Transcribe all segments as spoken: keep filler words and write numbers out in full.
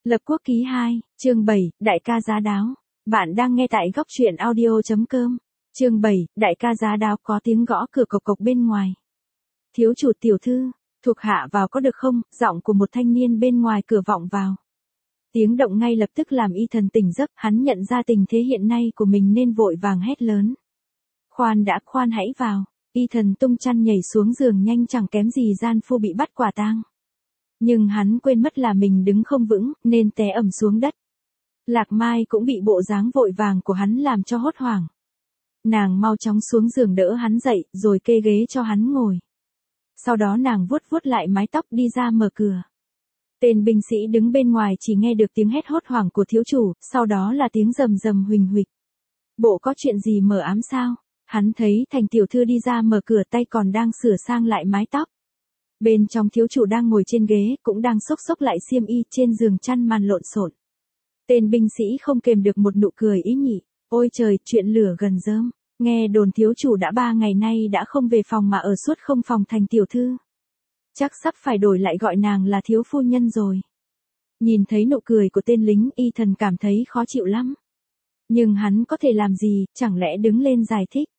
Lập Quốc ký hai, chương bảy, Đại ca giá đáo. Bạn đang nghe tại góc truyện audio.com. Chương bảy, Đại ca giá đáo. Có tiếng gõ cửa cộc cộc bên ngoài. Thiếu chủ tiểu thư, thuộc hạ vào có được không? Giọng của một thanh niên bên ngoài cửa vọng vào. Tiếng động ngay lập tức làm Y Thần tỉnh giấc, hắn nhận ra tình thế hiện nay của mình nên vội vàng hét lớn. Khoan đã, khoan hãy vào. Y Thần tung chăn nhảy xuống giường nhanh chẳng kém gì gian phu bị bắt quả tang. Nhưng hắn quên mất là mình đứng không vững, nên té ầm xuống đất. Lạc Mai cũng bị bộ dáng vội vàng của hắn làm cho hốt hoảng. Nàng mau chóng xuống giường đỡ hắn dậy, rồi kê ghế cho hắn ngồi. Sau đó nàng vuốt vuốt lại mái tóc đi ra mở cửa. Tên binh sĩ đứng bên ngoài chỉ nghe được tiếng hét hốt hoảng của thiếu chủ, sau đó là tiếng rầm rầm huỳnh huỵch. Bộ có chuyện gì mờ ám sao? Hắn thấy Thành tiểu thư đi ra mở cửa, tay còn đang sửa sang lại mái tóc. Bên trong thiếu chủ đang ngồi trên ghế, cũng đang xốc xốc lại xiêm y, trên giường chăn màn lộn xộn. Tên binh sĩ không kềm được một nụ cười ý nhị. Ôi trời, chuyện lửa gần rơm. Nghe đồn thiếu chủ đã ba ngày nay đã không về phòng mà ở suốt không phòng Thành tiểu thư. Chắc sắp phải đổi lại gọi nàng là thiếu phu nhân rồi. Nhìn thấy nụ cười của tên lính, Y Thần cảm thấy khó chịu lắm. Nhưng hắn có thể làm gì, chẳng lẽ đứng lên giải thích.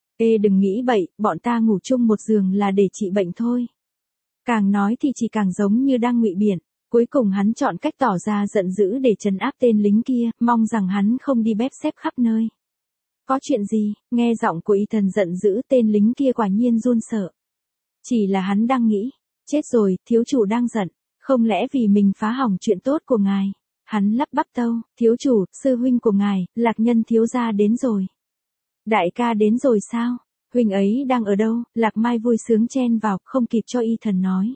Ê đừng nghĩ bậy, bọn ta ngủ chung một giường là để trị bệnh thôi. Càng nói thì chỉ càng giống như đang ngụy biện. Cuối cùng hắn chọn cách tỏ ra giận dữ để trấn áp tên lính kia, mong rằng hắn không đi bếp xếp khắp nơi. Có chuyện gì? Nghe giọng của Y Thần giận dữ, tên lính kia quả nhiên run sợ. Chỉ là hắn đang nghĩ, chết rồi, thiếu chủ đang giận, không lẽ vì mình phá hỏng chuyện tốt của ngài? Hắn lắp bắp tâu, thiếu chủ, sư huynh của ngài, Lạc Nhân thiếu gia đến rồi. Đại ca đến rồi sao? Huynh ấy đang ở đâu? Lạc Mai vui sướng chen vào, không kịp cho Y Thần nói.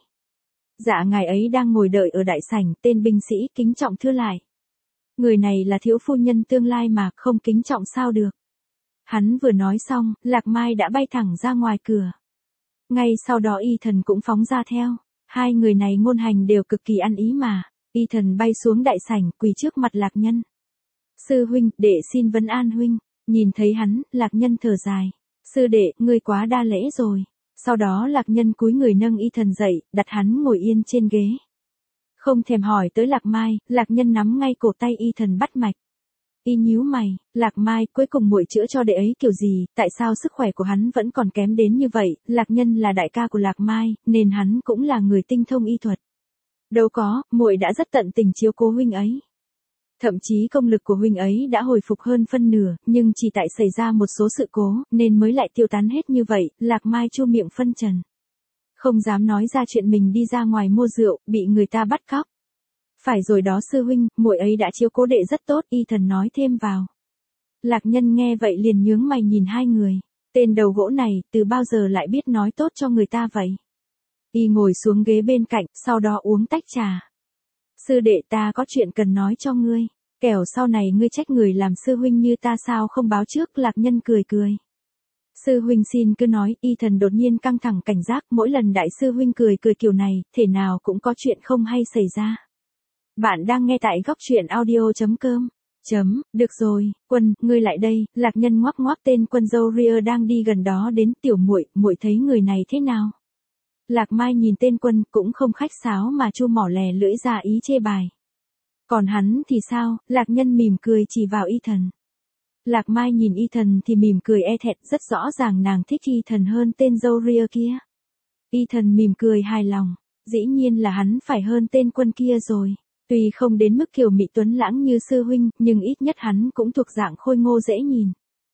Dạ ngài ấy đang ngồi đợi ở đại sảnh. Tên binh sĩ kính trọng thưa lại. Người này là thiếu phu nhân tương lai mà, không kính trọng sao được. Hắn vừa nói xong, Lạc Mai đã bay thẳng ra ngoài cửa. Ngay sau đó Y Thần cũng phóng ra theo. Hai người này ngôn hành đều cực kỳ ăn ý mà. Y Thần bay xuống đại sảnh, quỳ trước mặt Lạc Nhân. Sư huynh, đệ xin vấn an huynh. Nhìn thấy hắn, Lạc Nhân thở dài. Sư đệ, ngươi quá đa lễ rồi. Sau đó Lạc Nhân cúi người nâng Y Thần dậy, đặt hắn ngồi yên trên ghế. Không thèm hỏi tới Lạc Mai, Lạc Nhân nắm ngay cổ tay Y Thần bắt mạch. Y nhíu mày, Lạc Mai, cuối cùng muội chữa cho đệ ấy kiểu gì, tại sao sức khỏe của hắn vẫn còn kém đến như vậy? Lạc Nhân là đại ca của Lạc Mai, nên hắn cũng là người tinh thông y thuật. Đâu có, muội đã rất tận tình chiếu cố huynh ấy. Thậm chí công lực của huynh ấy đã hồi phục hơn phân nửa, nhưng chỉ tại xảy ra một số sự cố, nên mới lại tiêu tán hết như vậy. Lạc Mai chu miệng phân trần. Không dám nói ra chuyện mình đi ra ngoài mua rượu, bị người ta bắt cóc. Phải rồi đó sư huynh, muội ấy đã chiếu cố đệ rất tốt, Y Thần nói thêm vào. Lạc Nhân nghe vậy liền nhướng mày nhìn hai người. Tên đầu gỗ này, từ bao giờ lại biết nói tốt cho người ta vậy? Y ngồi xuống ghế bên cạnh, sau đó uống tách trà. Sư đệ, ta có chuyện cần nói cho ngươi. Kẻo sau này ngươi trách người làm sư huynh như ta sao không báo trước. Lạc Nhân cười cười. Sư huynh xin cứ nói. Y Thần đột nhiên căng thẳng cảnh giác, mỗi lần đại sư huynh cười cười kiểu này, thể nào cũng có chuyện không hay xảy ra. Bạn đang nghe tại góc truyện audio.com. Chấm, được rồi, Quân, ngươi lại đây. Lạc Nhân ngoắc ngoắc tên Quân dâu ria đang đi gần đó đến. Tiểu muội, muội thấy người này thế nào? Lạc Mai nhìn tên Quân, cũng không khách sáo mà chu mỏ lè lưỡi ra ý chê bài. Còn hắn thì sao? Lạc Nhân mỉm cười chỉ vào Y Thần. Lạc Mai nhìn Y Thần thì mỉm cười e thẹn, rất rõ ràng nàng thích Y Thần hơn tên dâu ria kia. Y Thần mỉm cười hài lòng, dĩ nhiên là hắn phải hơn tên Quân kia rồi. Tuy không đến mức kiều mị tuấn lãng như sư huynh, nhưng ít nhất hắn cũng thuộc dạng khôi ngô dễ nhìn.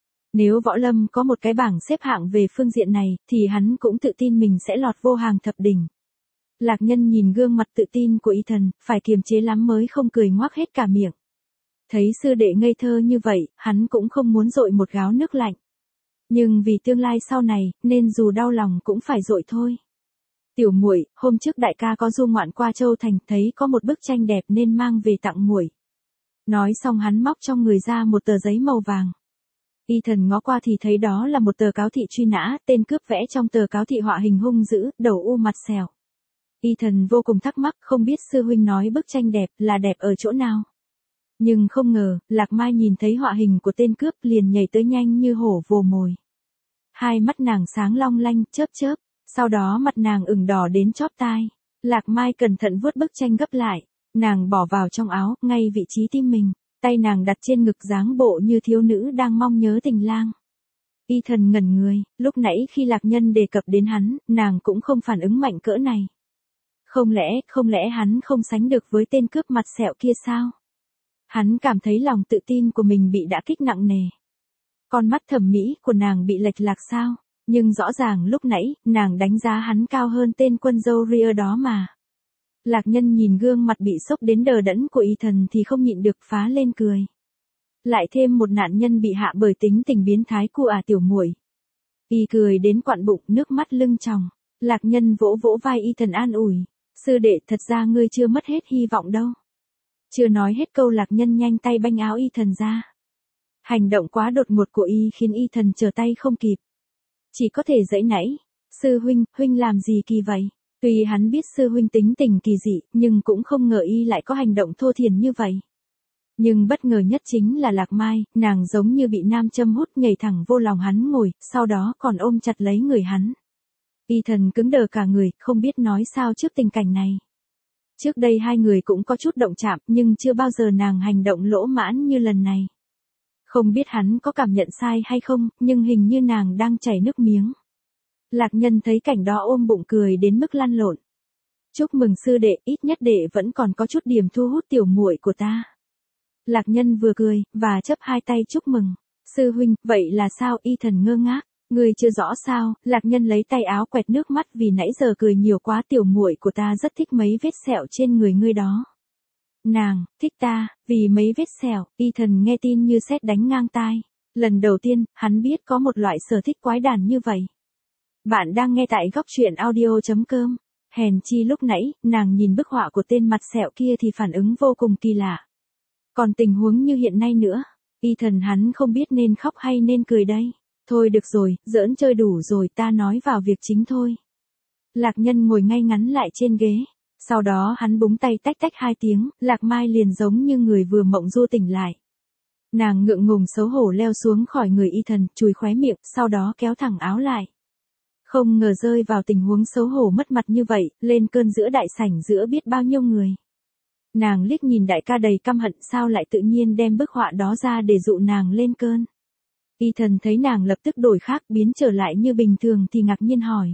Nếu võ lâm có một cái bảng xếp hạng về phương diện này, thì hắn cũng tự tin mình sẽ lọt vô hàng thập đỉnh. Lạc Nhân nhìn gương mặt tự tin của Y Thần, phải kiềm chế lắm mới không cười ngoác hết cả miệng. Thấy sư đệ ngây thơ như vậy, hắn cũng không muốn dội một gáo nước lạnh. Nhưng vì tương lai sau này, nên dù đau lòng cũng phải dội thôi. Tiểu muội, hôm trước đại ca có du ngoạn qua Châu Thành, thấy có một bức tranh đẹp nên mang về tặng muội. Nói xong hắn móc trong người ra một tờ giấy màu vàng. Y Thần ngó qua thì thấy đó là một tờ cáo thị truy nã, tên cướp vẽ trong tờ cáo thị họa hình hung dữ, đầu u mặt sẹo. Y Thần vô cùng thắc mắc, không biết sư huynh nói bức tranh đẹp là đẹp ở chỗ nào. Nhưng không ngờ, Lạc Mai nhìn thấy họa hình của tên cướp liền nhảy tới nhanh như hổ vồ mồi. Hai mắt nàng sáng long lanh, chớp chớp, sau đó mặt nàng ửng đỏ đến chóp tai. Lạc Mai cẩn thận vuốt bức tranh gấp lại. Nàng bỏ vào trong áo, ngay vị trí tim mình, tay nàng đặt trên ngực dáng bộ như thiếu nữ đang mong nhớ tình lang. Ethan ngẩn người, lúc nãy khi Lạc Nhân đề cập đến hắn, nàng cũng không phản ứng mạnh cỡ này. Không lẽ, không lẽ hắn không sánh được với tên cướp mặt sẹo kia sao? Hắn cảm thấy lòng tự tin của mình bị đả kích nặng nề. Con mắt thẩm mỹ của nàng bị lệch lạc sao? Nhưng rõ ràng lúc nãy, nàng đánh giá hắn cao hơn tên quân dâu Rear đó mà. Lạc Nhân nhìn gương mặt bị sốc đến đờ đẫn của Ethan thì không nhịn được phá lên cười. Lại thêm một nạn nhân bị hạ bởi tính tình biến thái của à tiểu muội. Y cười đến quặn bụng, nước mắt lưng tròng. Lạc Nhân vỗ vỗ vai Ethan an ủi. Sư đệ, thật ra ngươi chưa mất hết hy vọng đâu. Chưa nói hết câu Lạc Nhân nhanh tay banh áo Ethan ra. Hành động quá đột ngột của y khiến Ethan trở tay không kịp. Chỉ có thể giãy nãy. Sư huynh, huynh làm gì kỳ vậy? Tuy hắn biết sư huynh tính tình kỳ dị, nhưng cũng không ngờ y lại có hành động thô thiển như vậy. Nhưng bất ngờ nhất chính là Lạc Mai, nàng giống như bị nam châm hút nhảy thẳng vô lòng hắn ngồi, sau đó còn ôm chặt lấy người hắn. Ethan cứng đờ cả người, không biết nói sao trước tình cảnh này. Trước đây hai người cũng có chút động chạm, nhưng chưa bao giờ nàng hành động lỗ mãn như lần này. Không biết hắn có cảm nhận sai hay không, nhưng hình như nàng đang chảy nước miếng. Lạc Nhân thấy cảnh đó ôm bụng cười đến mức lăn lộn. Chúc mừng sư đệ, ít nhất đệ vẫn còn có chút điểm thu hút tiểu muội của ta. Lạc Nhân vừa cười, và chắp hai tay chúc mừng. Sư huynh, vậy là sao? Ethan ngơ ngác. Ngươi chưa rõ sao? Lạc Nhân lấy tay áo quẹt nước mắt vì nãy giờ cười nhiều quá, tiểu muội của ta rất thích mấy vết sẹo trên người ngươi đó. Nàng, thích ta, vì mấy vết sẹo. Ethan nghe tin như sét đánh ngang tai. Lần đầu tiên, hắn biết có một loại sở thích quái đản như vậy. Bạn đang nghe tại góc truyện audio chấm com. Hèn chi lúc nãy, nàng nhìn bức họa của tên mặt sẹo kia thì phản ứng vô cùng kỳ lạ. Còn tình huống như hiện nay nữa, Ethan hắn không biết nên khóc hay nên cười đây. Thôi được rồi, giỡn chơi đủ rồi, ta nói vào việc chính thôi. Lạc Nhân ngồi ngay ngắn lại trên ghế. Sau đó hắn búng tay tách tách hai tiếng, Lạc Mai liền giống như người vừa mộng du tỉnh lại. Nàng ngượng ngùng xấu hổ leo xuống khỏi người Ethan, chùi khóe miệng, sau đó kéo thẳng áo lại. Không ngờ rơi vào tình huống xấu hổ mất mặt như vậy, lên cơn giữa đại sảnh giữa biết bao nhiêu người. Nàng liếc nhìn đại ca đầy căm hận, sao lại tự nhiên đem bức họa đó ra để dụ nàng lên cơn. Ethan thấy nàng lập tức đổi khác, biến trở lại như bình thường thì ngạc nhiên hỏi.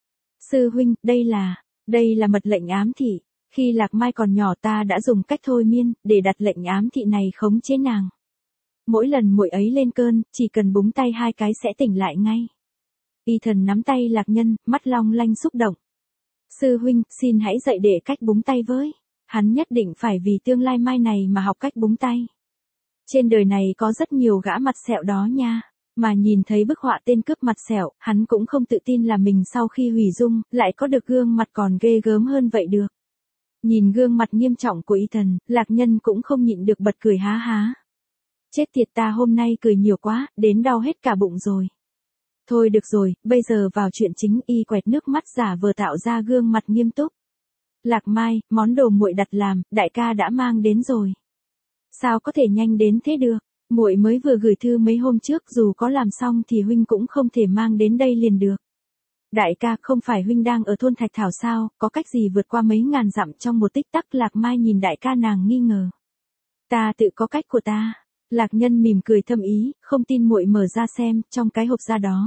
Sư huynh, đây là, đây là mật lệnh ám thị. Khi Lạc Mai còn nhỏ ta đã dùng cách thôi miên, để đặt lệnh ám thị này khống chế nàng. Mỗi lần muội ấy lên cơn, chỉ cần búng tay hai cái sẽ tỉnh lại ngay. Ethan nắm tay Lạc Nhân, mắt long lanh xúc động. Sư huynh, xin hãy dạy đệ cách búng tay với. Hắn nhất định phải vì tương lai mai này mà học cách búng tay. Trên đời này có rất nhiều gã mặt sẹo đó nha. Mà nhìn thấy bức họa tên cướp mặt sẹo, hắn cũng không tự tin là mình sau khi hủy dung, lại có được gương mặt còn ghê gớm hơn vậy được. Nhìn gương mặt nghiêm trọng của Ethan, Lạc Nhân cũng không nhịn được bật cười há há. Chết tiệt, ta hôm nay cười nhiều quá, đến đau hết cả bụng rồi. Thôi được rồi, bây giờ vào chuyện chính. Y quẹt nước mắt giả vờ tạo ra gương mặt nghiêm túc. Lạc Mai, món đồ muội đặt làm, đại ca đã mang đến rồi. Sao có thể nhanh đến thế được? Muội mới vừa gửi thư mấy hôm trước, dù có làm xong thì huynh cũng không thể mang đến đây liền được. Đại ca, không phải huynh đang ở thôn Thạch Thảo sao, có cách gì vượt qua mấy ngàn dặm trong một tích tắc? Lạc Mai nhìn đại ca nàng nghi ngờ. Ta tự có cách của ta. Lạc Nhân mỉm cười thâm ý, không tin muội mở ra xem, trong cái hộp da đó.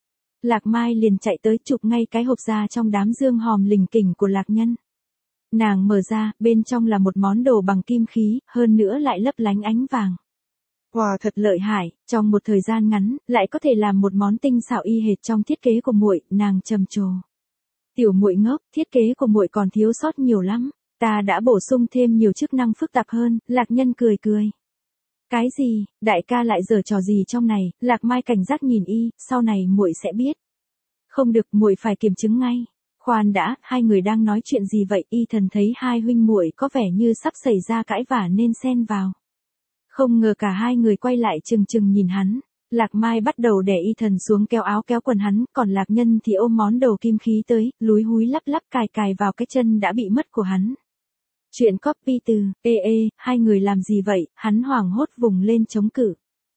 Lạc Mai liền chạy tới chụp ngay cái hộp da trong đám dương hòm lình kỉnh của Lạc Nhân. Nàng mở ra, bên trong là một món đồ bằng kim khí, hơn nữa lại lấp lánh ánh vàng. Wow, thật lợi hại, trong một thời gian ngắn, lại có thể làm một món tinh xảo y hệt trong thiết kế của muội, nàng trầm trồ. Tiểu muội ngốc, thiết kế của muội còn thiếu sót nhiều lắm, ta đã bổ sung thêm nhiều chức năng phức tạp hơn. Lạc Nhân cười cười. Cái gì? Đại ca lại giở trò gì trong này? Lạc Mai cảnh giác nhìn y, sau này muội sẽ biết. Không được, muội phải kiểm chứng ngay. Khoan đã, hai người đang nói chuyện gì vậy? Ethan thấy hai huynh muội có vẻ như sắp xảy ra cãi vã nên xen vào. Không ngờ cả hai người quay lại chừng chừng nhìn hắn. Lạc Mai bắt đầu đè Ethan xuống, kéo áo kéo quần hắn, còn Lạc Nhân thì ôm món đồ kim khí tới, lúi húi lắp lắp cài cài vào cái chân đã bị mất của hắn. Chuyện copy từ, ê ê, hai người làm gì vậy? Hắn hoảng hốt vùng lên chống cự.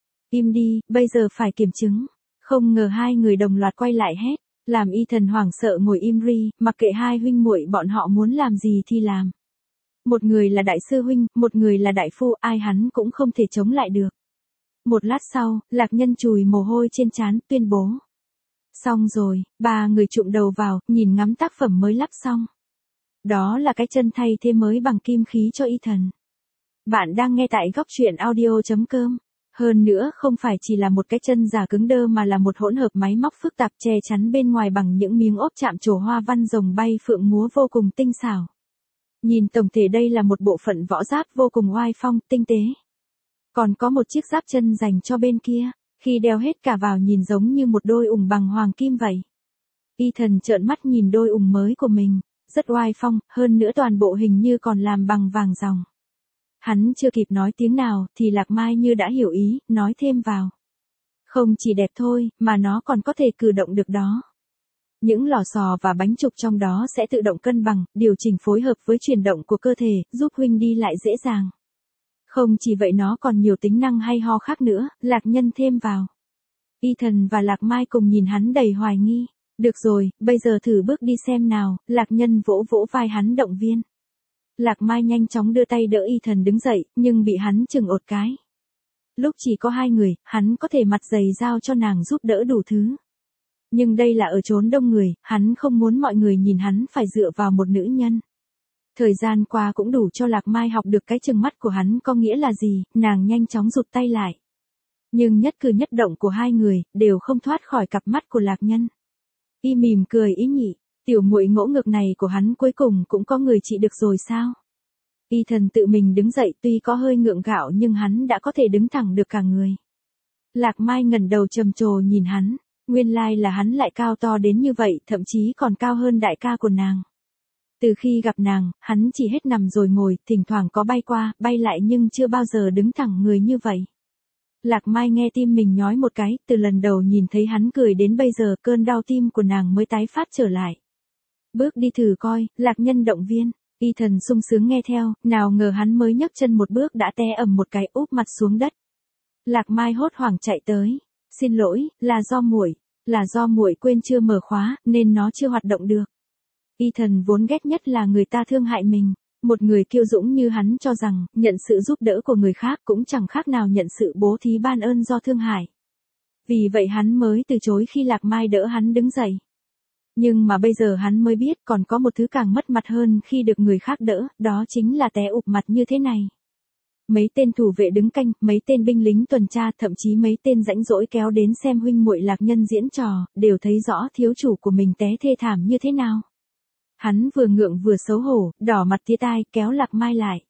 Im đi, bây giờ phải kiểm chứng. Không ngờ hai người đồng loạt quay lại hét, làm Ethan hoảng sợ ngồi im ri, mặc kệ hai huynh muội bọn họ muốn làm gì thì làm. Một người là đại sư huynh, một người là đại phu, ai hắn cũng không thể chống lại được. Một lát sau, Lạc Nhân chùi mồ hôi trên trán, tuyên bố. Xong rồi, ba người chụm đầu vào, nhìn ngắm tác phẩm mới lắp xong. Đó là cái chân thay thế mới bằng kim khí cho Ethan. Bạn đang nghe tại góc truyện audio chấm com. Hơn nữa không phải chỉ là một cái chân giả cứng đơ mà là một hỗn hợp máy móc phức tạp che chắn bên ngoài bằng những miếng ốp chạm trổ hoa văn rồng bay phượng múa vô cùng tinh xảo. Nhìn tổng thể đây là một bộ phận võ giáp vô cùng oai phong, tinh tế. Còn có một chiếc giáp chân dành cho bên kia, khi đeo hết cả vào nhìn giống như một đôi ủng bằng hoàng kim vậy. Ethan trợn mắt nhìn đôi ủng mới của mình, rất oai phong, hơn nữa toàn bộ hình như còn làm bằng vàng ròng. Hắn chưa kịp nói tiếng nào thì Lạc Mai như đã hiểu ý, nói thêm vào. Không chỉ đẹp thôi, mà nó còn có thể cử động được đó. Những lò xò và bánh trục trong đó sẽ tự động cân bằng, điều chỉnh phối hợp với chuyển động của cơ thể, giúp huynh đi lại dễ dàng. Không chỉ vậy nó còn nhiều tính năng hay ho khác nữa, Lạc Nhân thêm vào. Ethan và Lạc Mai cùng nhìn hắn đầy hoài nghi. Được rồi, bây giờ thử bước đi xem nào, Lạc Nhân vỗ vỗ vai hắn động viên. Lạc Mai nhanh chóng đưa tay đỡ Ethan đứng dậy, nhưng bị hắn chừng ột cái. Lúc chỉ có hai người, hắn có thể mặt dày giao cho nàng giúp đỡ đủ thứ. Nhưng đây là ở chốn đông người, hắn không muốn mọi người nhìn hắn phải dựa vào một nữ nhân. Thời gian qua cũng đủ cho Lạc Mai học được cái chừng mắt của hắn có nghĩa là gì, nàng nhanh chóng rụt tay lại. Nhưng nhất cử nhất động của hai người, đều không thoát khỏi cặp mắt của Lạc Nhân. Y mỉm cười ý nhị, tiểu muội ngỗ ngược này của hắn cuối cùng cũng có người trị được rồi sao? Ethan tự mình đứng dậy tuy có hơi ngượng gạo nhưng hắn đã có thể đứng thẳng được cả người. Lạc Mai ngẩng đầu trầm trồ nhìn hắn, nguyên lai là hắn lại cao to đến như vậy, thậm chí còn cao hơn đại ca của nàng. Từ khi gặp nàng, hắn chỉ hết nằm rồi ngồi, thỉnh thoảng có bay qua, bay lại nhưng chưa bao giờ đứng thẳng người như vậy. Lạc Mai nghe tim mình nhói một cái, từ lần đầu nhìn thấy hắn cười đến bây giờ cơn đau tim của nàng mới tái phát trở lại. Bước đi thử coi, Lạc Nhân động viên, Ethan sung sướng nghe theo, nào ngờ hắn mới nhấc chân một bước đã té ầm một cái úp mặt xuống đất. Lạc Mai hốt hoảng chạy tới, xin lỗi, là do muội, là do muội quên chưa mở khóa, nên nó chưa hoạt động được. Ethan vốn ghét nhất là người ta thương hại mình. Một người kiêu dũng như hắn cho rằng, nhận sự giúp đỡ của người khác cũng chẳng khác nào nhận sự bố thí ban ơn do thương hại. Vì vậy hắn mới từ chối khi Lạc Mai đỡ hắn đứng dậy. Nhưng mà bây giờ hắn mới biết còn có một thứ càng mất mặt hơn khi được người khác đỡ, đó chính là té ụp mặt như thế này. Mấy tên thủ vệ đứng canh, mấy tên binh lính tuần tra, thậm chí mấy tên rãnh rỗi kéo đến xem huynh muội Lạc Nhân diễn trò, đều thấy rõ thiếu chủ của mình té thê thảm như thế nào. Hắn vừa ngượng vừa xấu hổ, đỏ mặt tía tai, kéo Lạc Mai lại.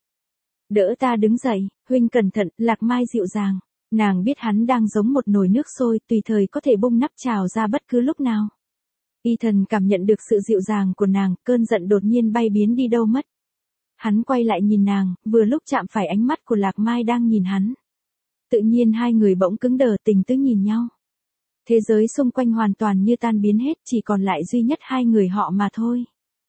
Đỡ ta đứng dậy, huynh cẩn thận, Lạc Mai dịu dàng. Nàng biết hắn đang giống một nồi nước sôi, tùy thời có thể bung nắp trào ra bất cứ lúc nào. Ethan cảm nhận được sự dịu dàng của nàng, cơn giận đột nhiên bay biến đi đâu mất. Hắn quay lại nhìn nàng, vừa lúc chạm phải ánh mắt của Lạc Mai đang nhìn hắn. Tự nhiên hai người bỗng cứng đờ tình tứ nhìn nhau. Thế giới xung quanh hoàn toàn như tan biến hết, chỉ còn lại duy nhất hai người họ mà thôi.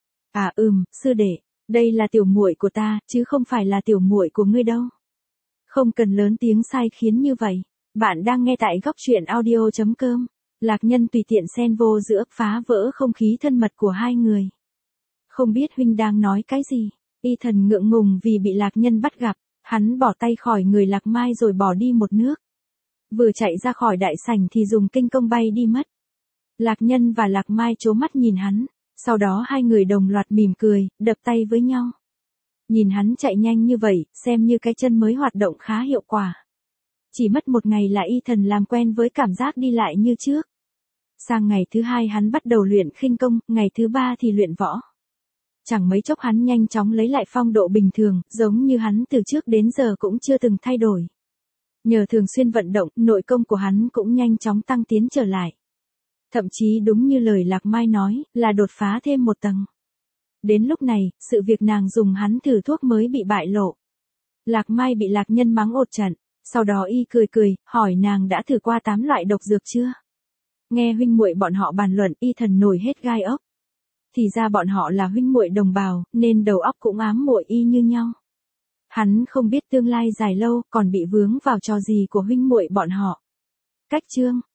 À ừm, sư đệ, đây là tiểu muội của ta, chứ không phải là tiểu muội của ngươi đâu. Không cần lớn tiếng sai khiến như vậy. Bạn đang nghe tại góc truyện audio chấm com. Lạc Nhân tùy tiện xen vô giữa, phá vỡ không khí thân mật của hai người. Không biết huynh đang nói cái gì. Ethan ngượng ngùng vì bị Lạc Nhân bắt gặp, hắn bỏ tay khỏi người Lạc Mai rồi bỏ đi một nước. Vừa chạy ra khỏi đại sảnh thì dùng kinh công bay đi mất. Lạc Nhân và Lạc Mai trố mắt nhìn hắn. Sau đó hai người đồng loạt mỉm cười, đập tay với nhau. Nhìn hắn chạy nhanh như vậy, xem như cái chân mới hoạt động khá hiệu quả. Chỉ mất một ngày là Ethan làm quen với cảm giác đi lại như trước. Sang ngày thứ hai hắn bắt đầu luyện khinh công, ngày thứ ba thì luyện võ. Chẳng mấy chốc hắn nhanh chóng lấy lại phong độ bình thường, giống như hắn từ trước đến giờ cũng chưa từng thay đổi. Nhờ thường xuyên vận động, nội công của hắn cũng nhanh chóng tăng tiến trở lại. Thậm chí đúng như lời Lạc Mai nói, là đột phá thêm một tầng. Đến lúc này, sự việc nàng dùng hắn thử thuốc mới bị bại lộ. Lạc Mai bị Lạc Nhân mắng ột trận, sau đó y cười cười, hỏi nàng đã thử qua tám loại độc dược chưa? Nghe huynh muội bọn họ bàn luận, Ethan nổi hết gai ốc. Thì ra bọn họ là huynh muội đồng bào, nên đầu óc cũng ám muội y như nhau. Hắn không biết tương lai dài lâu còn bị vướng vào trò gì của huynh muội bọn họ. Cách chương